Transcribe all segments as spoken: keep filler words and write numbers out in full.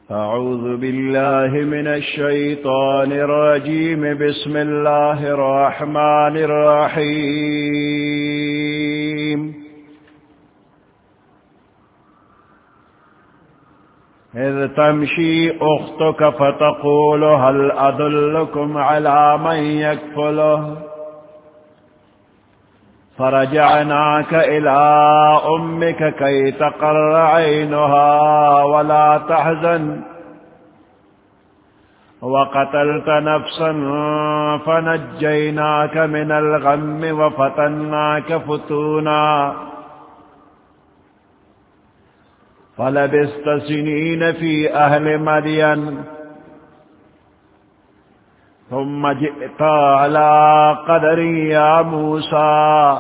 أعوذ بالله من الشيطان الرجيم. بسم الله الرحمن الرحيم. إذ تمشي أختك فتقول هل أدلكم على من يكفله فرجعناك إلى أمك كي تقر عينها ولا تحزن وقتلت نفسا فنجيناك من الغم وفتناك فتونا فلبثت سنين في أهل مدين ثم جئت على قدري يا موسى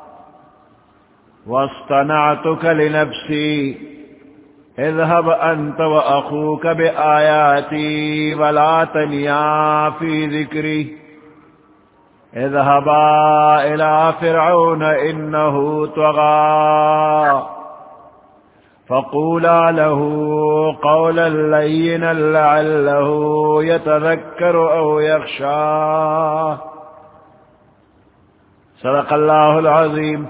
واصطنعتك لنفسي اذهب أنت وأخوك بآياتي ولا تنيا في ذكري اذهبا إلى فرعون إنه طغى فقولا له قولا لينا لعله يتذكر أو يخشى. صدق الله العظيم.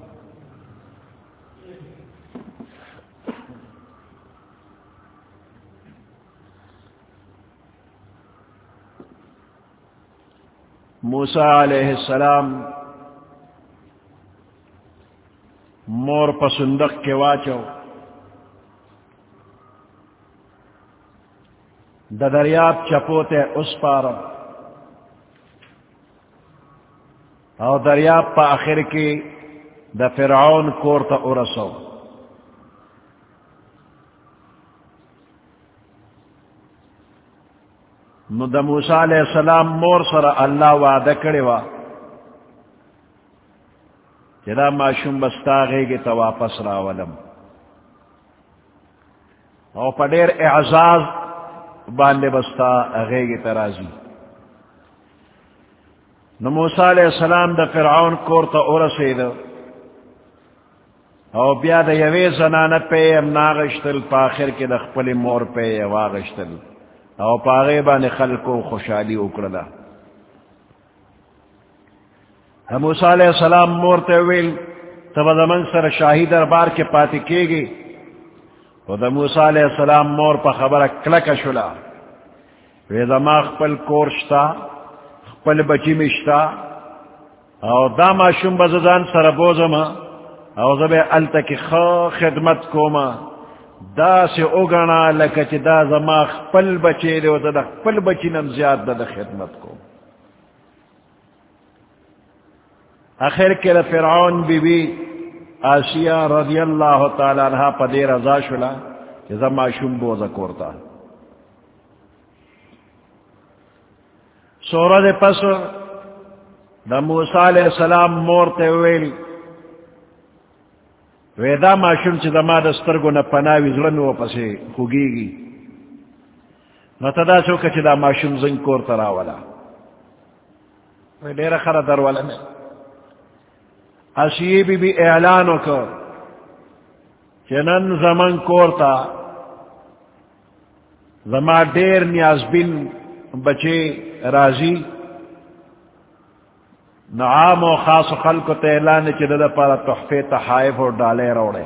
موسیٰ علیہ السلام مور پسندق کے واچو دا دریاب چپوتے اس پارا اور دریاب پا آخر کی دا فرعون کورتا ارسو. نو دا موسیٰ علیہ السلام مور سر اللہ وعدہ کرے وا جدا معشوم بستا غیگی تا واپس راولم اور پا دیر اعزاز باندے بستا غیگی ترازی. نو موسیٰ علیہ السلام دا فرعون کورتا ارسید او بیا دا یوی زنانہ پہ ام ناغشتل پا آخر کے دا خپل مور پہ واغشتل او پا غیبان خلقو خوشحالی اکرلا. موسیٰ علیہ السلام مور تیویل تب زمن سر شاہی دربار کے پاتی کی گی و دا موسیٰ علیہ السلام مور پا خبر کلک شلا وی زما خپل کورشتا خپل بچی مشتا او دا ما شم بزدان سر بوزما او زب علتا کی خو خدمت کوما دا سے اگنا لکچ دا زما خپل بچی دے و دا خپل بچی نم زیاد دا, دا خدمت کو. آخر کے فرعون بی بی آسیہ رضی اللہ تعالی عنہ پا دیر رضا شلا کہ زما شم بوزا کورتا. سورہ پس دا موسیٰ علیہ السلام مورتے ویل ویدا معشوم چی دا ما دسترگو نا پناوی ظلمو پسی خوگی گی نتدا چوکا چی دا معشوم زن کورتا راولا وی دیر خر دروالا میں اسیی بی بی اعلانو کر چنن زمن کورتا زما دیر نیاز بین بچے راضی نعام و خاص خلق کو تیلان چدد پارا تحفے تحائف اور ڈالے روڑے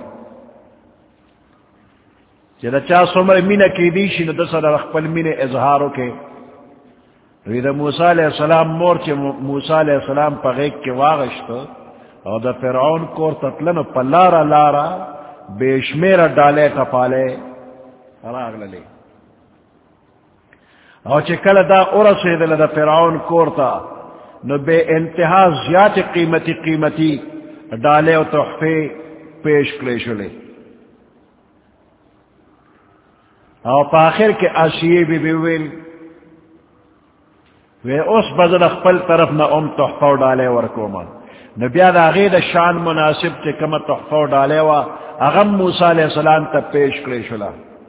چدد چاہ سمر مین کی دیشی ندس رخپل مین اظہارو کے وید موسیٰ علیہ السلام مور چے موسیٰ علیہ السلام پا غیق کے واغشت اور دا فرعون کور تطلن پا لارا لارا بیشمیر ڈالے کپالے راغ للے او چکل دا ارسید لدا فرعون کورتا نو بے انتہا زیادہ قیمتی قیمتی ڈالے و تحفے پیش کلے شلے. او پاخر کے آسیے بی بیویل وی اس بزد اخپل طرف نا ام تحفہ ڈالے ورکوما نو بیاد آغید شان مناسب چے کم تحفہ ڈالے و اغم موسیٰ علیہ السلام تا پیش کلے شلا.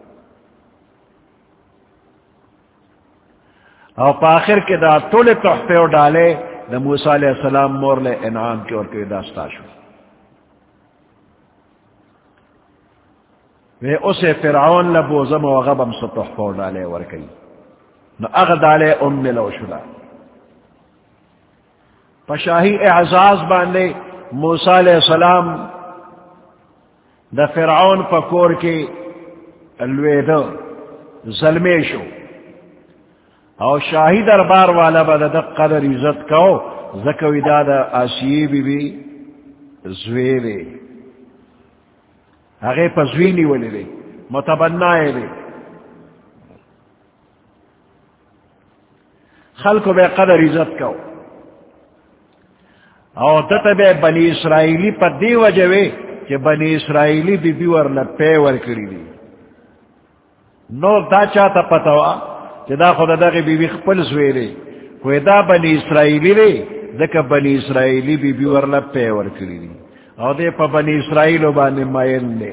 او پاخر کے دا طول تحفے و ڈالے دا موسیٰ علیہ السلام مور لے انعام کی اور کوئی داستا شو وے اسے فرعون لبوزم و غبم ستحفو ڈالے ورکی نو اغدالے ام ملو شلا پشاہی اعزاز باندے موسیٰ علیہ السلام دا فرعون پکور کے الویدو ظلمے شو او شاہی دربار والا با دا قدر عزت کو زکوی دا دا آسیی بی بی زویرے اگے پا زوینی ولی دے متبنائے دے خلقو بے قدر عزت کو او دتا بے بنی اسرائیلی پا دی وجوے کہ بنی اسرائیلی بی بی ور لپے ور کری دی نو دا چاہتا پتوا کہ دا خدا دا بی بی خپل زویرے کوئی دا بنی اسرائیلی دے دکا بنی اسرائیلی بی بی ور لپے ور کری دی او دے پا بنی اسرائیلو بانے مائن دے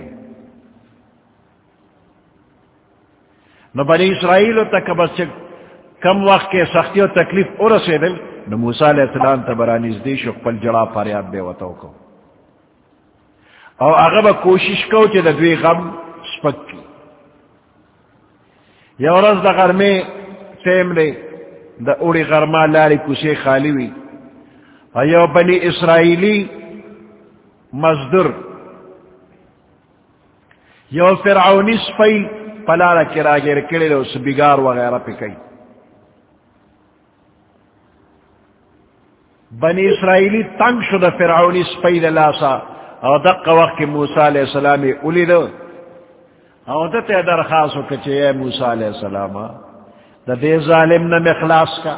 نو بنی اسرائیلو تک بس کم وقت کے سختی و تکلیف اور سے دل نو موسیٰ علیہ السلام تبرانیز دی شو پل جڑا فریاد بے وطاو کو او اغبا کوشش کو چی دا دوی غم سپک کی یا ورز دا غرمے سیم لے دا اوڑی غرما لاری کسے خالی وی او یو بنی اسرائیلی مزدر یو فرعونی سپی پلانا کرا گیر کڑے لے اس بگار وغیرہ پہ کئی بنی اسرائیلی تنگ شد فرعونی سپی دلاسا او دق وقت کی موسیٰ علیہ السلام اولی دو او دتے درخواستو کچے اے موسیٰ علیہ السلام دا دے ظالم نم اخلاص کا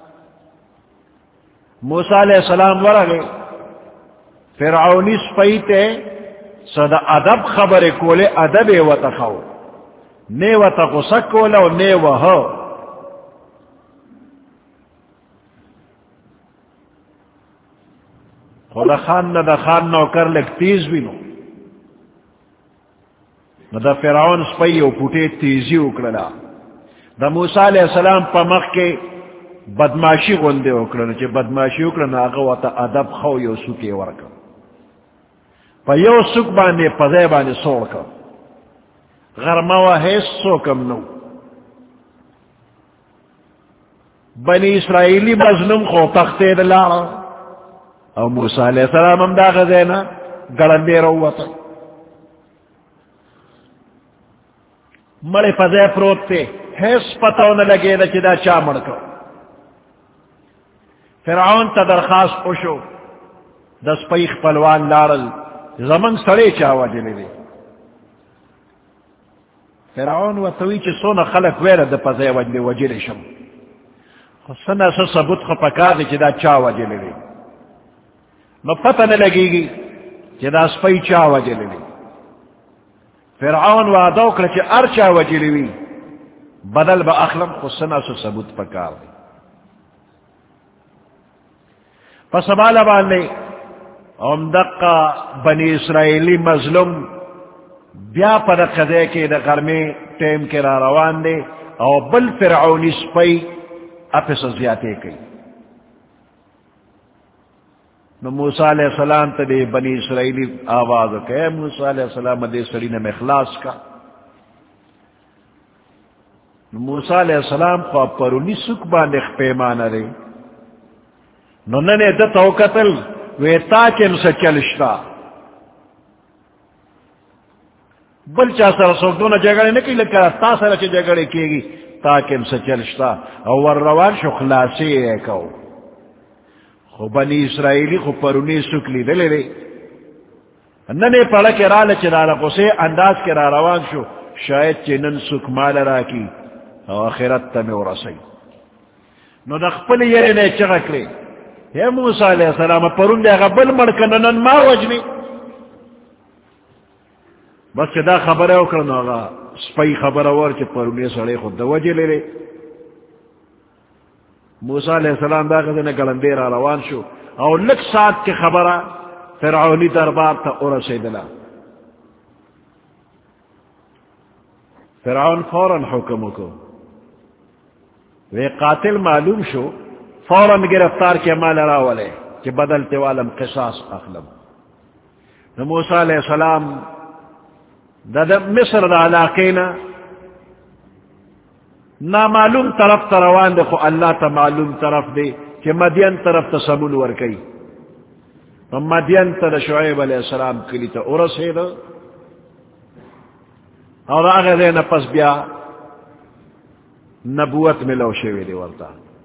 موسیٰ علیہ السلام ورگے فرعونی سپیتے صدا ادب خبر کولے ادب وطخو نے وطغسک کولا نے وہو خدا خان نہ دا خان نو کر لک تیز بھی نو نہ دا فرعون سپی او پوٹے تیزی اکڑلا دا موسیٰ علیہ السلام پا مخ کے بدماشی غندے اکڑنا چے بدماشی اکڑنا آگا واتا ادب خو یو سوکے ورکا پا یو سوک باندے پزے باندے سوڑکا غرماوہ حیث سوکم نو بنی اسرائیلی مظلوم خو تختے دلارا او موسیٰ علیہ السلام ہم دا غزینا گلندے روتا مڑے پزے پروت تے حیث پتاو نہ لگے دا چدا چا مڑکو فرعون تا درخواست پوشو دس پیخ پلوان لارل زمن سڑے چاوا جلے دے فرعون و توی چی سونا خلق ویرہ دا پزے وجلے وجلے شم خسنا سا ثبوت خو پکار دے چدا چاوا جلے دے نو پتہ نہ لگے گی چدا سپی چاوا جلے دے فرعون وعدو کر چی ارچا وجلے وی بدل با اخلم خسنا سا ثبوت پکار دے پس بالا باندے امدقا بنی اسرائیلی مظلوم بیا پا قضے کے دا غرمی ٹیم کے را روان دے او بل فرعونی سپی اپس زیادے کئی نو موسیٰ علیہ السلام تا دے بنی اسرائیلی آواز کہ موسیٰ علیہ السلام دے سرین میں اخلاص کا نو موسیٰ علیہ السلام خواہ پرونی سک باندے خپیمانا رے نو ننے دتاو قتل وی تاکم سے چلشتا بل چا سر سوکتونا جگڑے نکی لکا تا سر چا جگڑے کیگی تاکم سے چلشتا او ور روان شو خلاصی ایکو خو بنی اسرائیلی خو پرونی سکلی دلے دے ننے پڑا کے رالا چرالا قصے انداز کے را روان شو شاید چنن سک مال را کی او آخرت تا میں ورسی نو دخپل یری نے چغک لے اے موسیٰ علیہ السلام پرون دے غبل مڑکنن ما وجنی بس دا خبر ہے اکرن آگا سپی خبر اور چی پرونے سڑے خود دا وجہ لے لے موسیٰ علیہ السلام دا غزن گلندے را روان شو او لک ساتھ کی خبر فرعونی دربار تا اور سیدلا فرعون فوراً حکم کو وی قاتل معلوم شو فوراً گرفتار کے مال راولے کہ بدلتے والم قصاص اخلم موسیٰ علیہ السلام دا دا مصر دا علاقینا نامعلوم طرف تروان دے خو اللہ تا معلوم طرف دے کہ مدین طرف تا سمون ورکی مدین تا دا شعیب علیہ السلام کلی تا ارسے دا اور آگے دے نپس بیا نبوت ملو شوی دے ورطا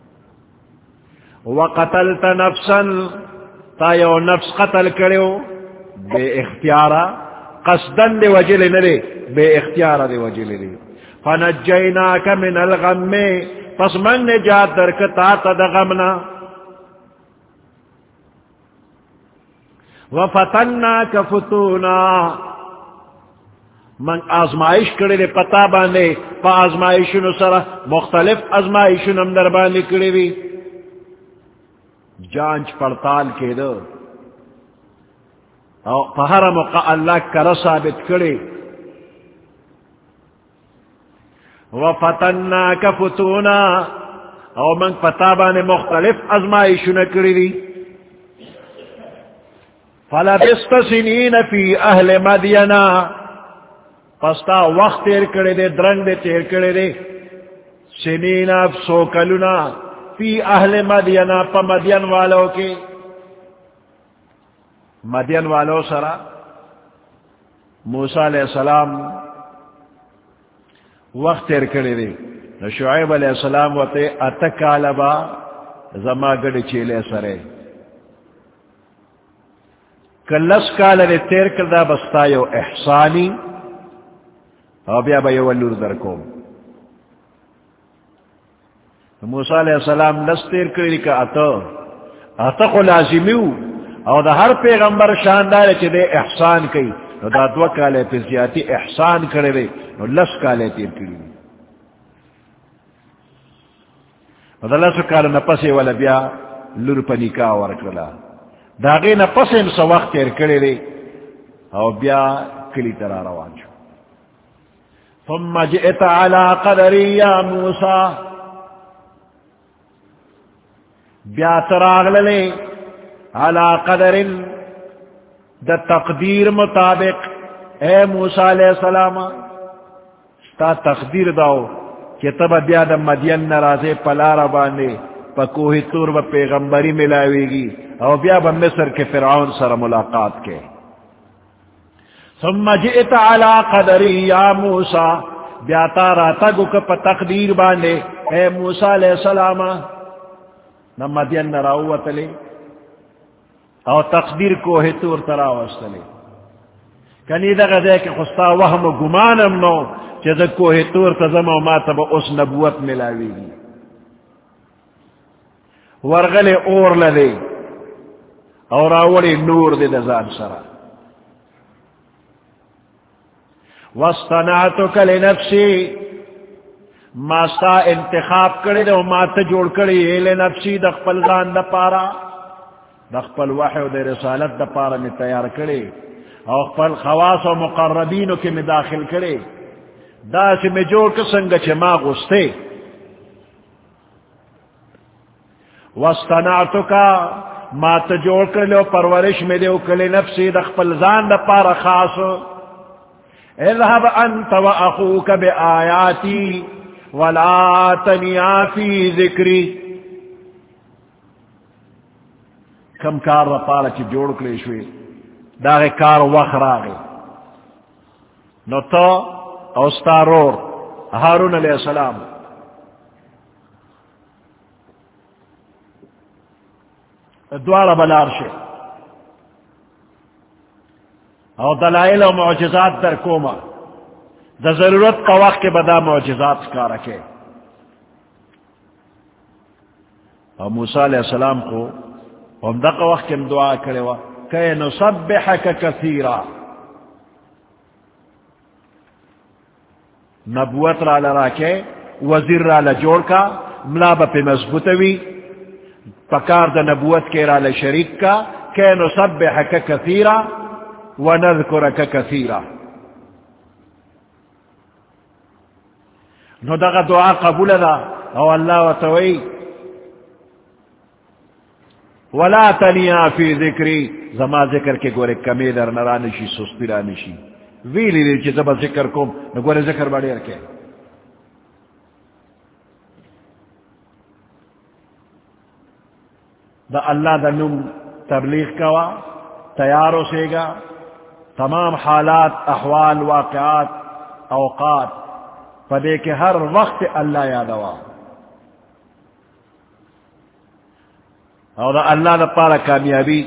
وقتلت نفسا تا یو نفس قتل کریو بے اختیارا قصدن دے وجل نرے بے اختیارا دے وجل نرے فنجیناک من الغم پس من نجات درکتا تا دا غمنا وفتناک فتونا من آزمائش کرے دے پتا باندے پا آزمائشنو سرا مختلف آزمائشنو اندر باندے کرے بھی جانچ پڑتال کے دو او پہر موقع اللہ کرا ثابت کرے وفتناک فتونا او من پتا باندے مختلف آزمائشنو کرے بھی فلبست سنین فی اہل مدینہ پستا وقت تیر کرے دے درنگ دے تیر کرے دے سنین سو کلنا فی اہل مدینہ پا مدین والوں کے مدین والوں سرا موسیٰ علیہ السلام وقت تیر کرے دے شعیب علیہ السلام وتے اتکالبا زما گڑ چیلے سرے کلس کال دے تیر کردہ بستا یو احسانی او بیا با یو اللور در کوم موسیٰ علیہ السلام لس تیر کردی که اتا اتا خو لازمیو او دا ہر پیغمبر شاندار چی دے احسان کئی نو دا دو کالے پی زیادی احسان کردے نو لس کالے تیر کردی نو دا لس کال نپسی والا بیا لور پا نکاح ورکلا دا غی نپسی امسا وقت تیر کردے او بیا کلی ترا روان شو ثم جئت على قدری یا موسیٰ بیا تراغللے على قدر دا تقدیر مطابق اے موسیٰ علیہ السلام ستا تقدیر داو کہ تب بیا دا مدین نرازے پلارا باندے پا کوہی تور با پیغمبری ملاوے گی او بیا با مصر کے فرعون سر ملاقات کے ثم جئت على قدری یا موسیٰ بیا تارا تگو کپ تقدیر باندے اے موسیٰ علیہ السلام نا مدین نراوتلے او تقدیر کو ہے تور تراوستلے کنی دا غزے کہ خستا وهم و گمانم نو چیزا کو ہے تور تزم و ما تبا اس نبوت ملاوی گی ورغلے اور لدے اور آوڑی نور دے دزان سرا وَاصْطَنَعْتُكَ لِنَفْسِي ما ستا انتخاب کرے دے ما تا جوڑ کرے لنفسی دخپل زان دا پارا دخپل وحی و دے رسالت دا پارا میں تیار کرے او خپل خواص و مقربینو کے میں داخل کرے دا سے میں جوڑ کسنگا چھ ما غستے وَاصْطَنَعْتُكَ ما تا جوڑ کر لے پرورش میں دے کلے نفسی دخپل زان دا پارا خاص اذهب انت واخوك بآیاتی ولا تنیا فی ذکری کم کار را پارا چی جوڑ کلی شوی داغی کار وقت راغی نو تا اوستارور ہارون علیہ السلام دوارا بلارشے او دلائل و معجزات در کوما دا ضرورت کا وقت کے بدا معجزات کا رکھے اور موسیٰ علیہ السلام کو ہم دا کا وقت کے دعا کرے وا کہ نسبحک کثیرا نبوت را لرا کے وزیر را لجوڑ کا ملابا پہ مضبوطوی پکار دا نبوت کے را لشریک کا کہ نسبحک کثیرا وَنَذْكُرَكَ كَثِيرًا نو دغا دعا قبول دا او اللہ وتوئی ولا تنیا فی ذکری زما ذکر کے گورے کمی در نرانشی سستی رانشی ویلی لی چی زبا ذکر کم نگوار ذکر بڑی رکھے دا اللہ دا نم تبلیغ کوا تیارو سے گا تمام حالات احوال واقعات اوقات پدے کے ہر وقت اللہ یادوا اور دا اللہ دا پارا کامیابی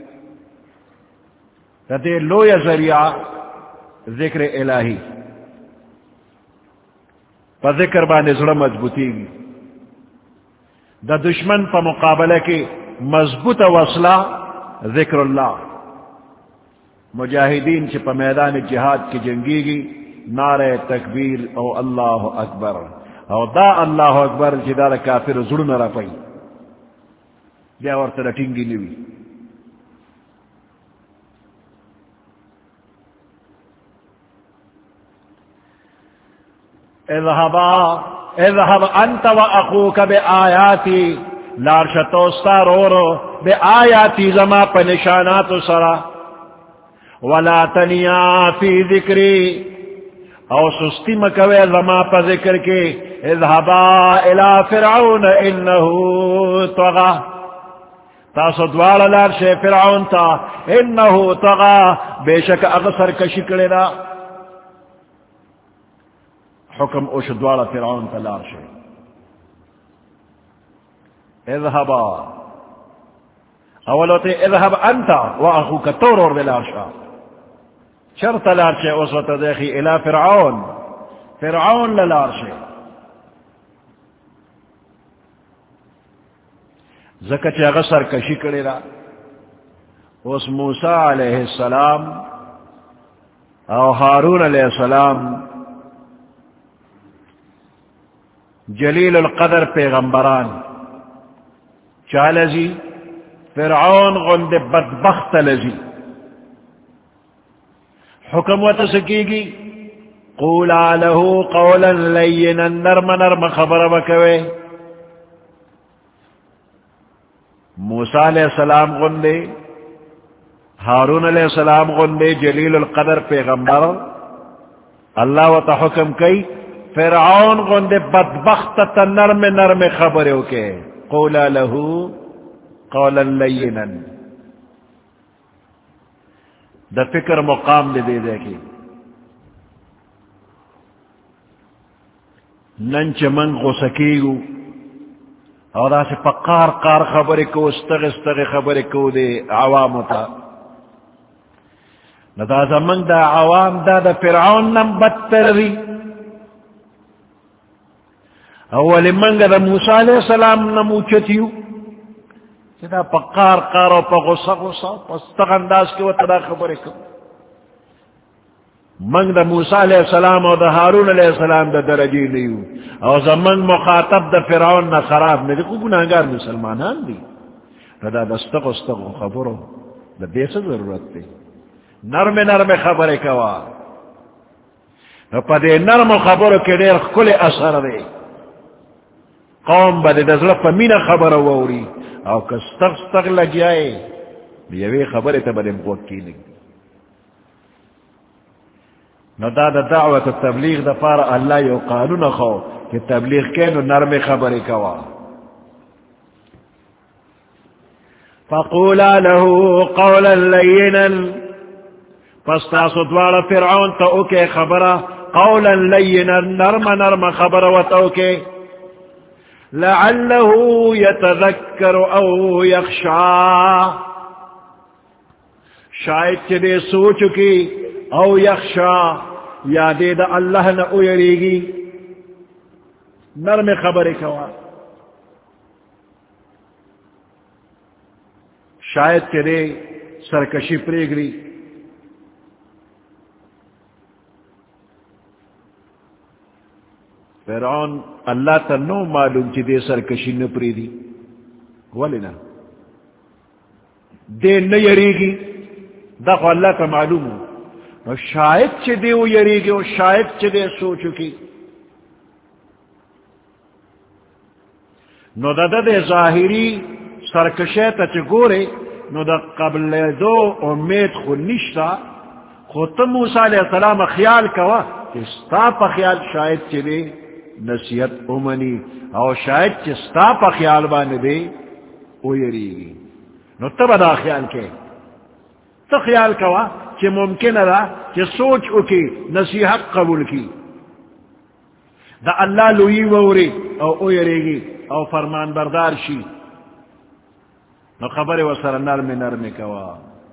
دا دے لویا ذریعہ ذکر الہی پا ذکر بانے ذرا مضبوطی گی دا دشمن پا مقابلہ کی مضبوط وصلہ ذکر اللہ مجاہدین چھ پا میدان جہاد کی جنگی گی نعرہ تکبیر او اللہ اکبر او دا اللہ اکبر جدا دا کافر ظلم را پئی بیا ورطا لٹنگی نوی اذهبا اذهب انت واخوك بآیاتی لارشتوستا رورو بآیاتی زما پنشانات سرا ولا تنیا فی ذکری او سستی مکوے زما پا ذکر کے اذهبا الى فرعون انہو طغا تاسو دوال لارش فرعون تا انہو طغا بے شک اغسر کشکڑے دا حکم اوش دوال فرعون تا لارش اذهبا اولو تے اذهب انتا و اخوک تورور بلارشا شرط لارش اوسوت دیخی الى فرعون فرعون للارش زکچ غسر کشی کرے را اس موسیٰ علیہ السلام او ہارون علیہ السلام جلیل القدر پیغمبران چالزی فرعون غند بدبخت لزی حکمت سکی گی قولا له قولا لینا نرم نرم خبر بکوے موسیٰ علیہ السلام غندے ہارون علیہ السلام غندے جلیل القدر پیغمبر اللہ و تا حکم کئی فرعون غندے بدبخت تا نرم نرم خبروں کے قولا له قولا لینا دا فکر مقام دے دے دے کی ننچ من غسکیگو اور ایسے پکار کار خبر کو استغ استغ خبر کو دے عوام تا ندا زمن دا عوام دا دا فرعون نم بدتر دی اولی منگ دا موسیٰ علیہ السلام نموچتیو دا پکار کارو پا غصہ غصہ پستغ انداز کی وطا دا خبر کو منگ دا موسیٰ علیہ السلام اور دا ہارون علیہ السلام دا درجی نیو اور زمن مخاطب دا فرعون نا خراب میں دیکھو گناہگار مسلمانان دی دا دستق استق خبرو دا بیسا ضرورت تے نرم نرم خبر کوا پا دے نرم خبرو کے دیر کل اثر دے قوم با دے دزل پا مین خبر ووری او کستق استق لگیائے بیوی خبر تا با دے مقوت کی لگی نو دا دا دعوت تبلیغ دا پارا اللہ یو قانون خو کہ تبلیغ کے نو نرم خبر کوا فقولا له قولا لینا فاستاسو دوار فرعون تا اوکے خبر قولا لینا نرم نرم خبر و تا اوکے لعله يتذكر او يخشى شاید چدے سوچ کی او یخشا یا دے دا اللہ نہ اویری گی نرم خبر کوا شاید تیرے سرکشی پریگری فرعون اللہ تا نو معلوم چی دے سرکشی نہ پریدی ولینا دے نہ یریگی دا خو اللہ تا معلوم ہو شاید چھ دے وہ یری گے شاید چھ دے سو چکی نو دا دا دے ظاہری سرکشے تا چھ گورے نو دا قبل دو امید خو نشتا خود موسیٰ علیہ السلام خیال کوا کہ ستا پا خیال شاید چلے نصیحت امنی او شاید چی ستا پا خیال بانے دے او یریگی نو تب دا خیال کے تو خیال کوا کہ ممکن دا کہ سوچ اکی نصیحت قبول کی دا اللہ لوئی ووری او او یریگی او فرمان بردار شی نو خبر وسر نرم نرم کوا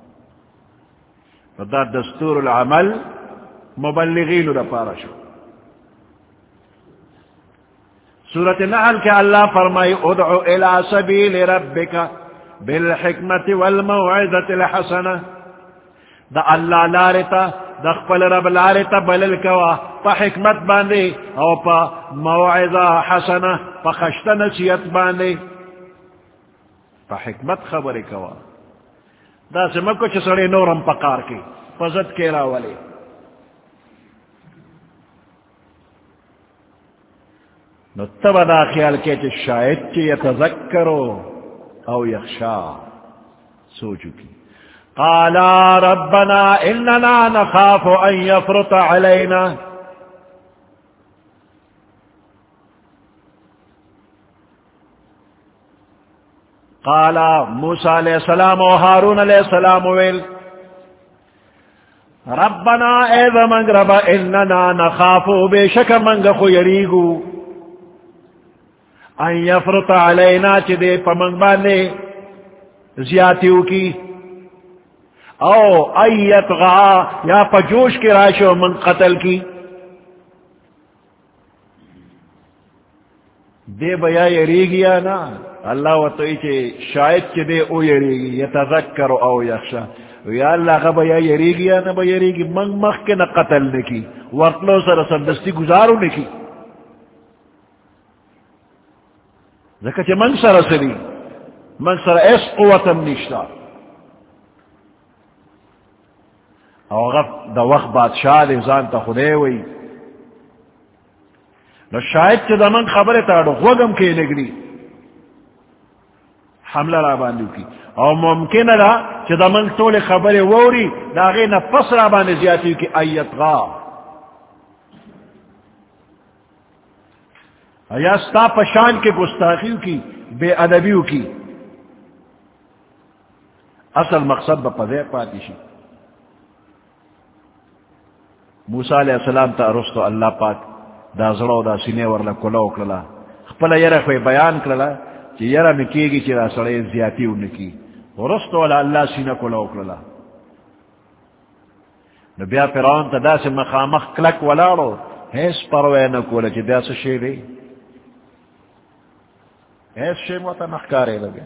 دا دستور العمل مبلغین دا پارا شو سورۃ النحل کے اللہ فرمائی ادعو الى سبیل ربک بالحکمت والموعظۃ الحسنہ دا اللہ لارتا دا خپل رب لارتا بلل کوا پا حکمت باندے او پا موعظہ حسنہ پا خشت نصیحت باندے پا حکمت خبر کوا دا سمکو چھ سڑے نورم پکار کی پزد کے راولے نو تب دا خیال کے چھ شاید چھ یتذکرو او یخشا سوچو کی قالا ربنا اننا نخاف ان یفرط علینا قالا موسیٰ علیہ السلام و ہارون علیہ السلام ویل ربنا اے منگ رب اننا نخافو بے شک منگ خو یریگو ان یفرط علینا چی دے پا منگ باندے زیادتیو کی او ایت غا یا پا جوش کی راشو من قتل کی دے بیا یریگیا نا اللہ و تو ایچے شاید چی دے او یریگی یتذکر او یخشا یا اللہ غا بیا یریگیا نا با یریگی منگ مخ کے نا قتل نکی ورطلو سر سندستی گزارو نکی ذکر چی منگ سر سری منگ سر ایس قوتم نشتا او غف دا وقت بادشاہ دے زانتا خودے وی نو شاید چی دا من خبر تاڑو غوگم کے نگری حملہ را باندو کی او ممکن دا چی دا من طول خبر ووری دا غینا پس را باندو زیادتیو کی ایت غا یا ستا پشان کے گستاخیو کی بے ادبیو کی اصل مقصد با پذیر پاتی شی موسیٰ علیہ السلام تا رستو اللہ پاک دا زڑو دا سینے ورلا کلو کللا خپلا یرا خوی بیان کللا چی یرا نکیگی چی را سڑے زیادتیو نکی رستو والا اللہ سینہ کلو کللا نو بیا فرعون تا دا سے مخامخ کلک ولارو حیث پروے نکولا چی دا سے شیرے حیث شیم واتا نخکارے لگے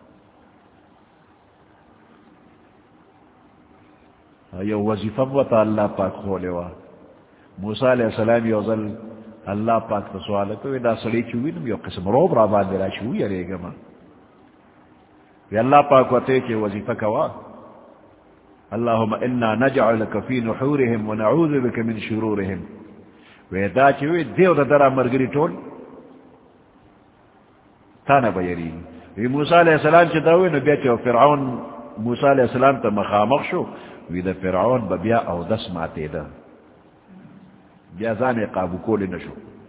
یو وظیفہ وتا اللہ پاک کھولے وا موسیٰ علیہ السلام یوزل اللہ پاک تا سوالتو دا سڑی چوئی نم یو قسم روب را باندے را چوئی ارے گا ما وی اللہ پاک وتے کہ وظیفہ کوا اللہم انا نجعلک فی نحورهم ونعوذ بک من شرورهم وی دا چوئی دیو دا درہ مرگری ٹول تانا بیری وی موسیٰ علیہ السلام چی داوئی نو بیتی و فرعون موسیٰ علیہ السلام تا مخامخ شو وی دا فرعون با بیا او دس ماتے دا بیا زانے قابو کولی نشو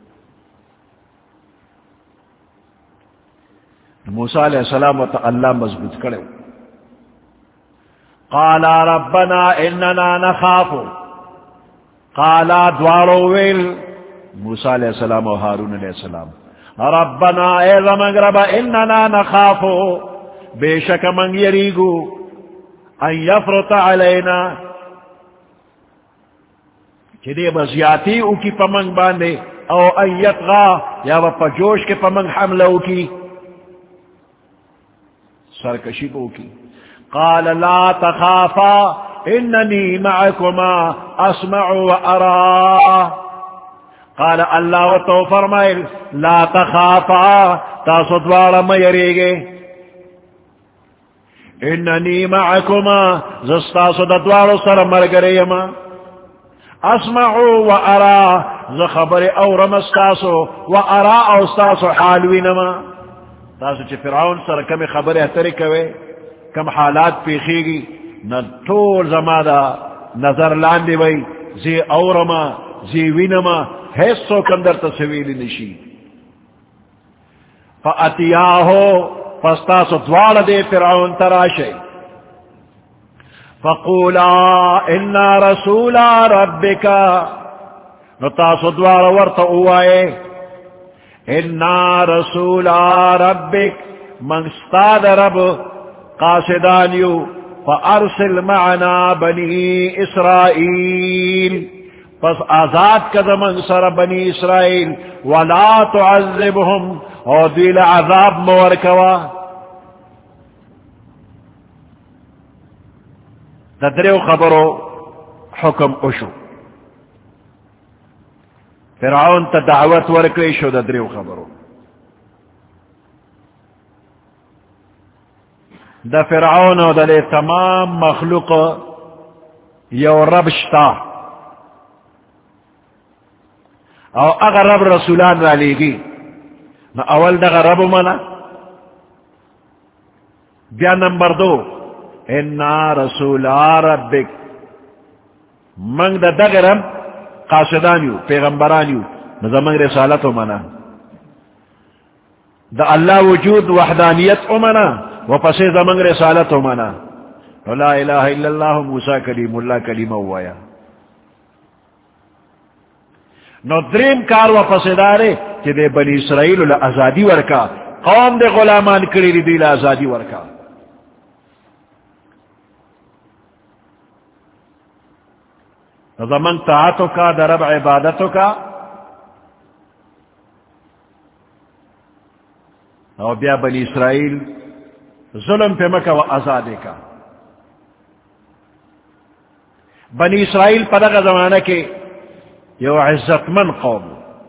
موسیٰ علیہ السلام و تا اللہ مضبوط کرے قالا ربنا اننا نخافو قالا دوارو ویل موسیٰ علیہ السلام و ہارون علیہ السلام ربنا اے زمانگ ربا اننا نخافو بے شک منگ یریگو ان یفرط علینا چی دے بزیاتی او کی پمنگ باندے او ان یتغا یا با جوش کے پمنگ حملو کی سرکشی کو کی قال لا تخافا اننی معکما اسمع و ارا قال اللہ و تو فرمائل لا تخافا تاسو دوارا میریگے اننی معکما زستاسو ددوارو سر مرگریم اسمعو و ارا زخبر اورم استاسو و ارا او استاسو حالوینما تاسو چی فرعون سر کم خبر احتری کوئے کم حالات پیخیگی نا طول زمادا نظر لاندی وی زی اورما زی وینما حیثو کندر تسویلی نشی فاتیاہو فستاسو دوال دے فرعون تراشی فقولا انا رسولا ربکا نتاسو دوال ورطا اوائے انا رسولا ربک منستاد رب قاصدانیو فارسل معنا بنی اسرائیل پس آزاد کد من سر بنی اسرائیل ولا تعذبهم او دیل عذاب مورکوا تدریو خبرو حکم اشو فرعون تا دعوت ورکلی شو تدریو خبرو دا فرعون و دا تمام مخلوق یو رب شتا او اگر رب رسولان را لیگی نا اول دا رب منا بیا نمبر دو انا رسولا ربک منگ دا دغرم قاصدانیو پیغمبرانیو نزا منگ رسالتو منا دا اللہ وجود وحدانیت امنا وپسے دا منگ رسالتو منا لا الہ الا اللہ موسیٰ کلیم اللہ کلیم ہوایا نو دریم کار وپسے دارے کہ دے بنی اسرائیل ازادی ورکا قوم دے غلامان کری دی ازادی ورکا زمن طاعتو کا درب عبادتو کا او بیا بنی اسرائیل ظلم پہ مکا و آزادے کا بنی اسرائیل پدغ زمانہ کے یو عزت من قوم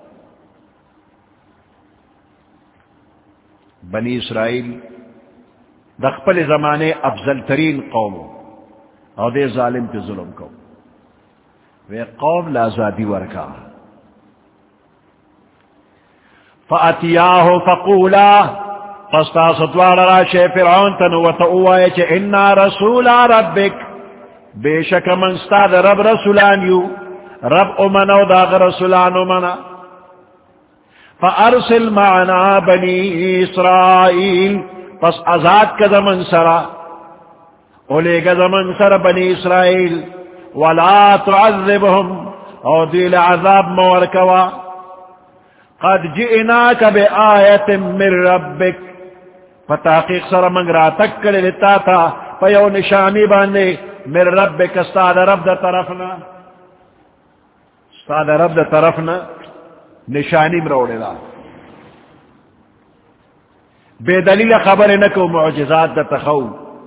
بنی اسرائیل دخپل زمانے افضل ترین قوم اور دے ظالم پہ ظلم کو وہ قوم لازادی ورکا فاتیاہ فقولا فستا ستوار راشے فرعون تنوتعوائے چے انا رسولا ربک بے شک منستا دا رب رسولان یو رب امنو داغ رسولان امنا فارسل معنا بنی اسرائیل پس ازاد کا زمن سرا اولے کا زمن سر بنی اسرائیل ولا تعذبهم او دیل عذاب مورکوا قد جئناک بآیت من ربک فتحقیق سر منگ راتک کلی لتا تھا پیو نشانی باندے من ربک استاد رب دا طرفنا استاد رب دا طرفنا نشانی مروڑے دا بے دلیل خبر نکو معجزات دا تخو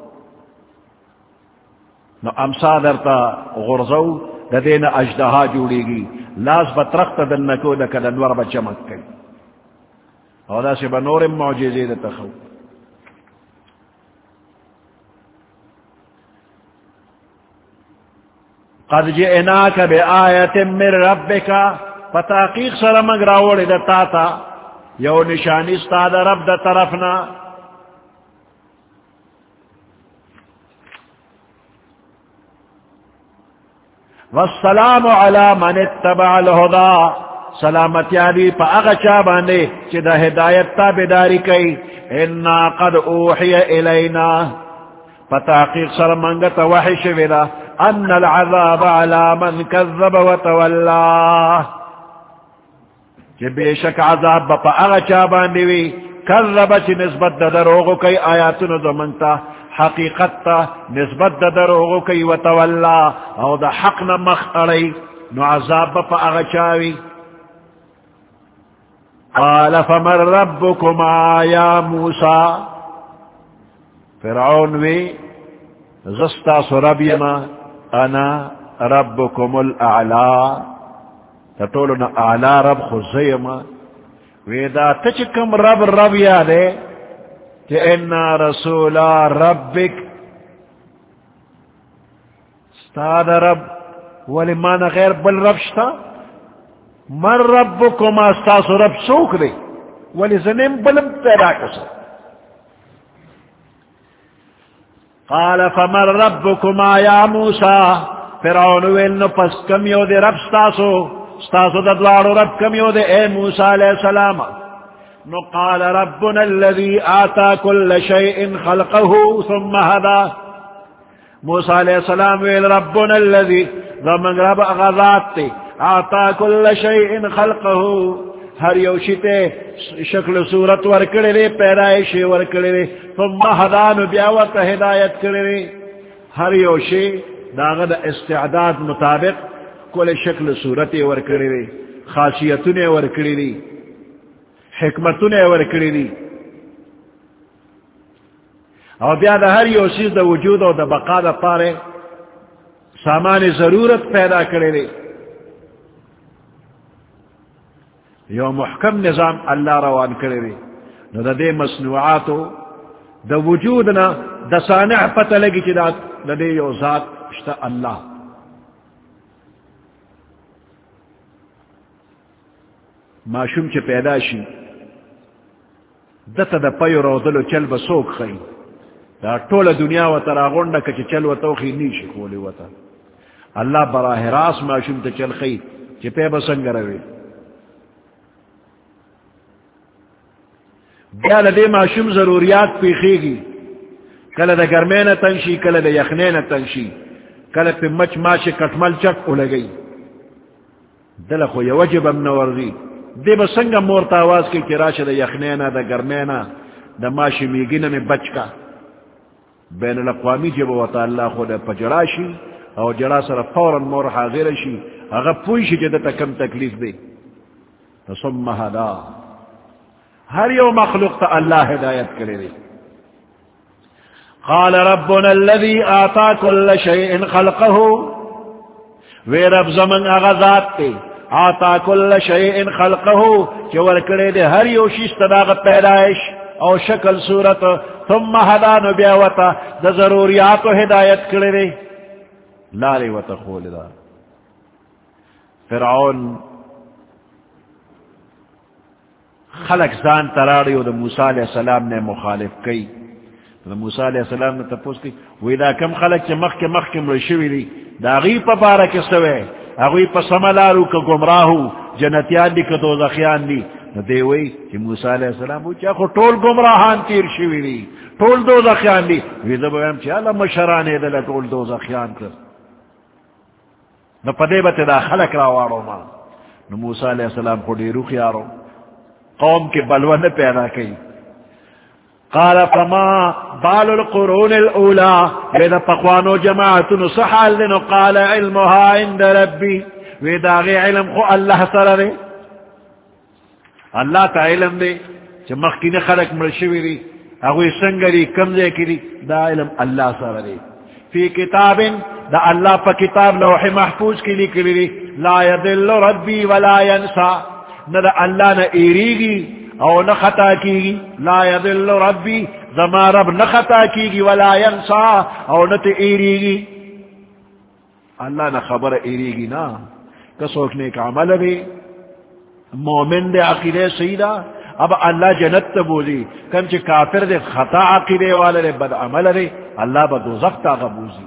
نو امسا درتا غرزو دا دین اجدہا جوڑی گی لاس بطرخت دن نکو دا کدنور بچمک کئی اور دا سی بنور معجزی دا تخو قد جئناک بی آیت من ربکا فتاقیق سرمگ راوڑی دا تاتا یو نشانی ستا دا رب دا طرفنا والسلام علی من اتبع الہدا سلامتی علی پا اغچا باندے چی دا ہدایت تا بداری کئی انا قد اوحی الینا فتاقیق سرمنگت وحش ولا ان العذاب علی من کذب وتولا کہ بے شک عذاب با اغچا باندیوی کذب چی نسبت دا دروغو کئی آیاتون زمنتا حقیقت تا نسبت دا دروغو کئی وتولا او دا حق نمخ ارئی نو عذاب با اغچاوی قال فمن ربکما یا موسیٰ فرعون وی زستا سربیما انا ربکم الاعلا تطولنا اعلا رب خزیما ویدا تچکم رب رب یادے کہ انا رسولا ربک استاد رب ولی مانا غیر بل رب شتا من ربکما استاس رب سوک دے ولی زنیم بلم پیدا کسا قال فمن ربكما يا موسى فرعون ویل نو پس کم یو دے رب ستاسو ستاسو دا دوارو رب کم یو دے اے موسیٰ علیہ السلام نو قال ربنا الذي آتا كل شيء خلقه ثم هدا موسیٰ علیہ السلام ویل ربنا الذي ضمن رب اغذات تے آتا كل شيء خلقه ہر یوشتے شکل صورت ورکڑے رے پیدائشی ورکڑے رے ثم ہدان بیاوت ہدایت کرے رے ہر یوشی داغد استعداد مطابق کل شکل صورت ورکڑے رے خاصیتنے ورکڑے رے حکمتنے ورکڑے رے اور بیاد ہر یوشی دا وجود اور دا بقا دا پارے سامان ضرورت پیدا کرے رے یو محکم نظام اللہ روان کرے رے نو دا دے مصنوعاتو دا وجودنا دا سانع پتہ لگی چی دا دے یو ذات شتا اللہ معشوم چی پیدا شی دتا دا پیو روزلو چل بسوک خی دا طول دنیا و تراغنڈا کچی چل و توخی نیشی کولی و تا اللہ براہ راس معشوم تا چل خی چی پی بسنگ روی بیا لدے معشوم ضروریات پیخی گی کل دا گرمین تنشی کل دا یخنین تنشی کل پی مچ ماش کٹمل چک اولگئی دل خو یوجب امنورزی دے بسنگ مورتا آواز کی چراش دا یخنین دا گرمین دا ماش میگین میں بچ کا بین الاقوامی جب وطا اللہ خود پجراشی او جرا سر فورا مور حاضر شی اگر پوشی جدتا کم تکلیف دے ثم ہدا ہر یو مخلوق تا اللہ ہدایت کرے رہی قال ربنا الذي آتا كل شيء خلقه وی رب زمن اغذات تے آتا كل شيء خلقه چور کرے دے ہر یو شیست داغ پیدائش او شکل صورت ثم ہدان بیاوتا دا ضروریات و ہدایت کرے رہی لارے و تخول دا فرعون خلق زان تراڑی و دا موسیٰ علیہ السلام نے مخالف کی دا موسیٰ علیہ السلام نے تپوس کی وی دا کم خلق چے مخ کے مخ کے مرشوی دی دا غیب پا بارا کسوے اغیب پا سملارو کا گمراہو جنتیان دی کا دوزخیان دی دے وی چی موسیٰ علیہ السلام وی چاکو ٹول گمراہان تیر شوی دی ٹول دوزخیان دی وی دا بگم چی اللہ مشرانے دل ٹول دوزخیان کر نو پدے بتے دا خلق راوارو ما نو موسیٰ علیہ السلام کو دی روخ یارو قوم کے بلوہ نے پیدا کی قال فما بال القرون الاولا ویدا پقوانو جماعت نصحال لنو قال علمها عند ربی ویدا غی علم خو اللہ سر دے اللہ تا علم دے چا مخین خلق مرشوی دی اگوی سنگری کمزے کی دی دا علم اللہ سر دے فی کتاب دا اللہ پا کتاب لوح محفوظ کی لکلی دی لا یدل ربی ولا ینسا نہ اللہ نہ ایریگی او نہ خطا کیگی لا یضل ربی زما رب نہ خطا کیگی ولا ینسا او نہ تے ایریگی اللہ نہ خبر ایریگی نا کسوک نیک عمل بھی مومن دے عقیدے سیدہ اب اللہ جنت تبوزی کم چی کافر دے خطا عقیدے والے دے بد عمل دے اللہ بدوزخ تا غبوزی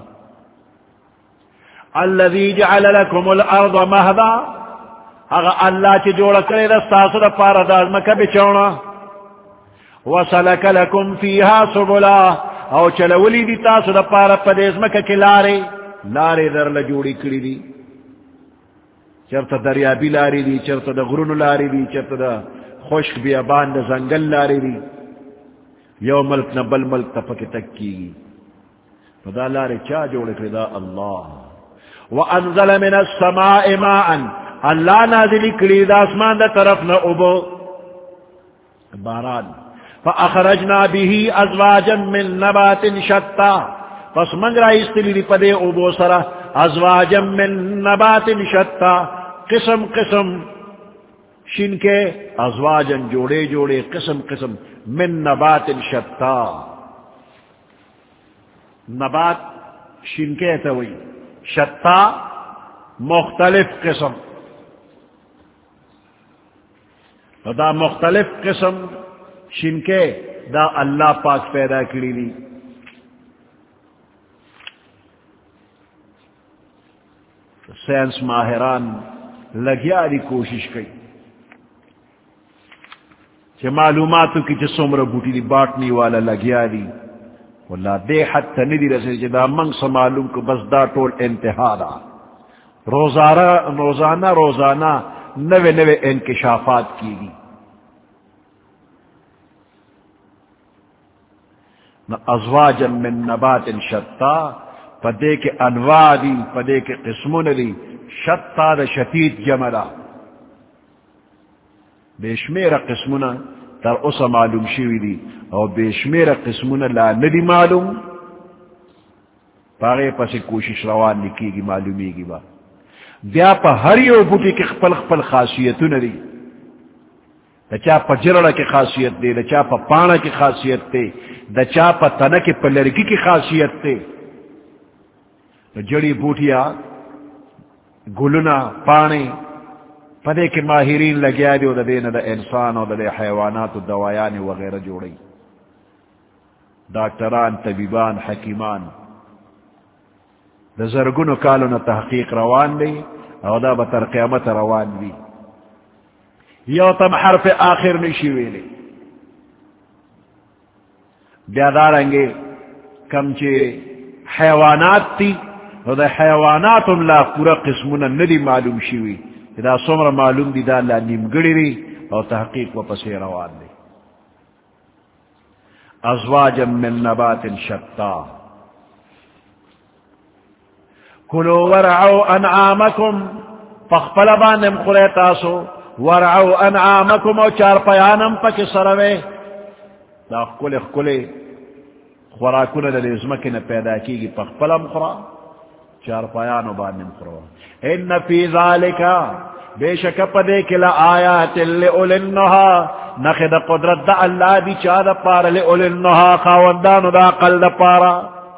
الذی جعل لکم الارض مہدا اگر اللہ چی جوڑا کرے دا ستاسو دا پارا دا ازمکا بچونا وصلک لکم فیہا سبلا او چلولی دی تاسو دا پارا پا دے ازمکا کی لارے لارے در لجوڑی کری دی چرتا دریابی لاری دی چرتا دا غرون لاری دی چرتا دا خشک بیابان دا زنگل لاری دی یو ملک نبل ملک تپک تک کی فدا لارے چا جوڑا کری دا اللہ وانزل من السماء ماءن اللہ نازلی کری دا اسمان دا طرف نہ ابو باران فاخرجنا به ازواجا من نبات شتا پس منگرا استلی دی پدے ابو سرا ازواجا من نبات شتا قسم قسم شن کے ازواجا جوڑے جوڑے قسم قسم من نبات شتا نبات شن کے توئی شتا مختلف قسم دا مختلف قسم شنکے دا اللہ پاک پیدا کری دی سائنس ماہران لگیا دی کوشش کی کہ معلوماتو کی جسمر بوٹی دی باٹنی والا لگیا دی واللہ دے حد تا ندی رسے جدا منگ سا معلوم کو بس دا ٹول انتہا دا روزانہ روزانہ روزانہ نوے نوے انکشافات کی گی ازواجا من نبات شتا پدے کے انواع دی پدے کے قسمون دی شتا دا شتید جملا بیشمیر قسمنا تر اسا معلوم شوی دی اور بیشمیر قسمنا لا ندی معلوم پاگے پس کوشش روان نکی گی معلومی گی با بیا پا ہر یو بوٹی کی خپل خپل خاصیتو ندی دا چا پا جرڑا کی خاصیت دے دا چا پا پانا کی خاصیت دے دا چا پا تنہ کی پلرگی کی خاصیت دے دا جڑی بوٹیا گلنا پانے پدے کے ماہرین لگیا دی دا دین دا انسان و دا دے حیوانات و دوایان وغیرہ جوڑی ڈاکٹران طبیبان حکیمان دا زرگن کالونا تحقیق روان دی او دا بتر قیامت روان دی یو تم حرف آخر نشی ویلے بیادارنگے کم چے حیوانات تی او دا حیوانات لا پورا قسمنا ندی معلوم شوی دا سمر معلوم دی دا لا نمگڑی دی او تحقیق و پسی روان دی ازواجا من نبات شتا کلو ورعو انعامکم پخپل باندم خریتاسو ورعو انعامکم او چار پیانم پک سروے دا کل کل خوراکون دا لزمکن پیدا کی گی پخپلم خورا چار پیانو باندم خورا ان فی ذالکا بے شک پدے کلا آیات لئول النہا نخد قدرت دا اللہ دی چا دا پارا لئول النہا خاوندان دا قل دا پارا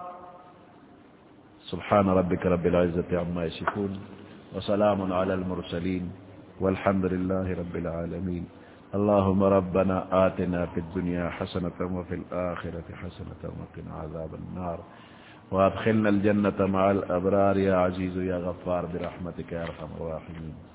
سبحان ربك رب العزة عما يصفون وسلام على المرسلين والحمد لله رب العالمين اللهم ربنا آتنا في الدنيا حسنة وفي الآخرة حسنة وقنا عذاب النار وادخلنا الجنة مع الأبرار يا عزيز يا غفار برحمتك يا أرحم الراحمين